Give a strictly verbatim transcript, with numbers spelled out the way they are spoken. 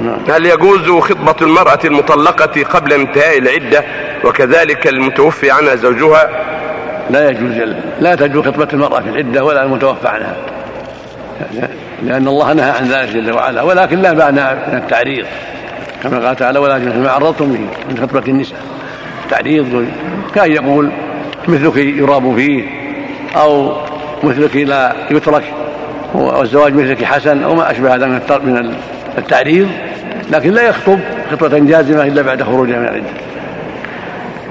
هل يجوز خطبة المرأة المطلقة قبل انتهاء العدة وكذلك المتوفي عنها زوجها؟ لا يجوز، لا تجوز خطبة المرأة في العدة ولا المتوفى عنها، لأن الله نهى عن ذلك جل وعلا، ولكن لا معنى من التعريض كما قال تعالى ولا جناح ما عرضتم به من خطبة النساء. تعريض كان يقول مثلك يراب فيه أو مثلك لا يترك والزواج مثلك حسن أو ما أشبه هذا من التعريض، لكن لا يخطب خطبة جازمة إلا بعد خروجها من العدة.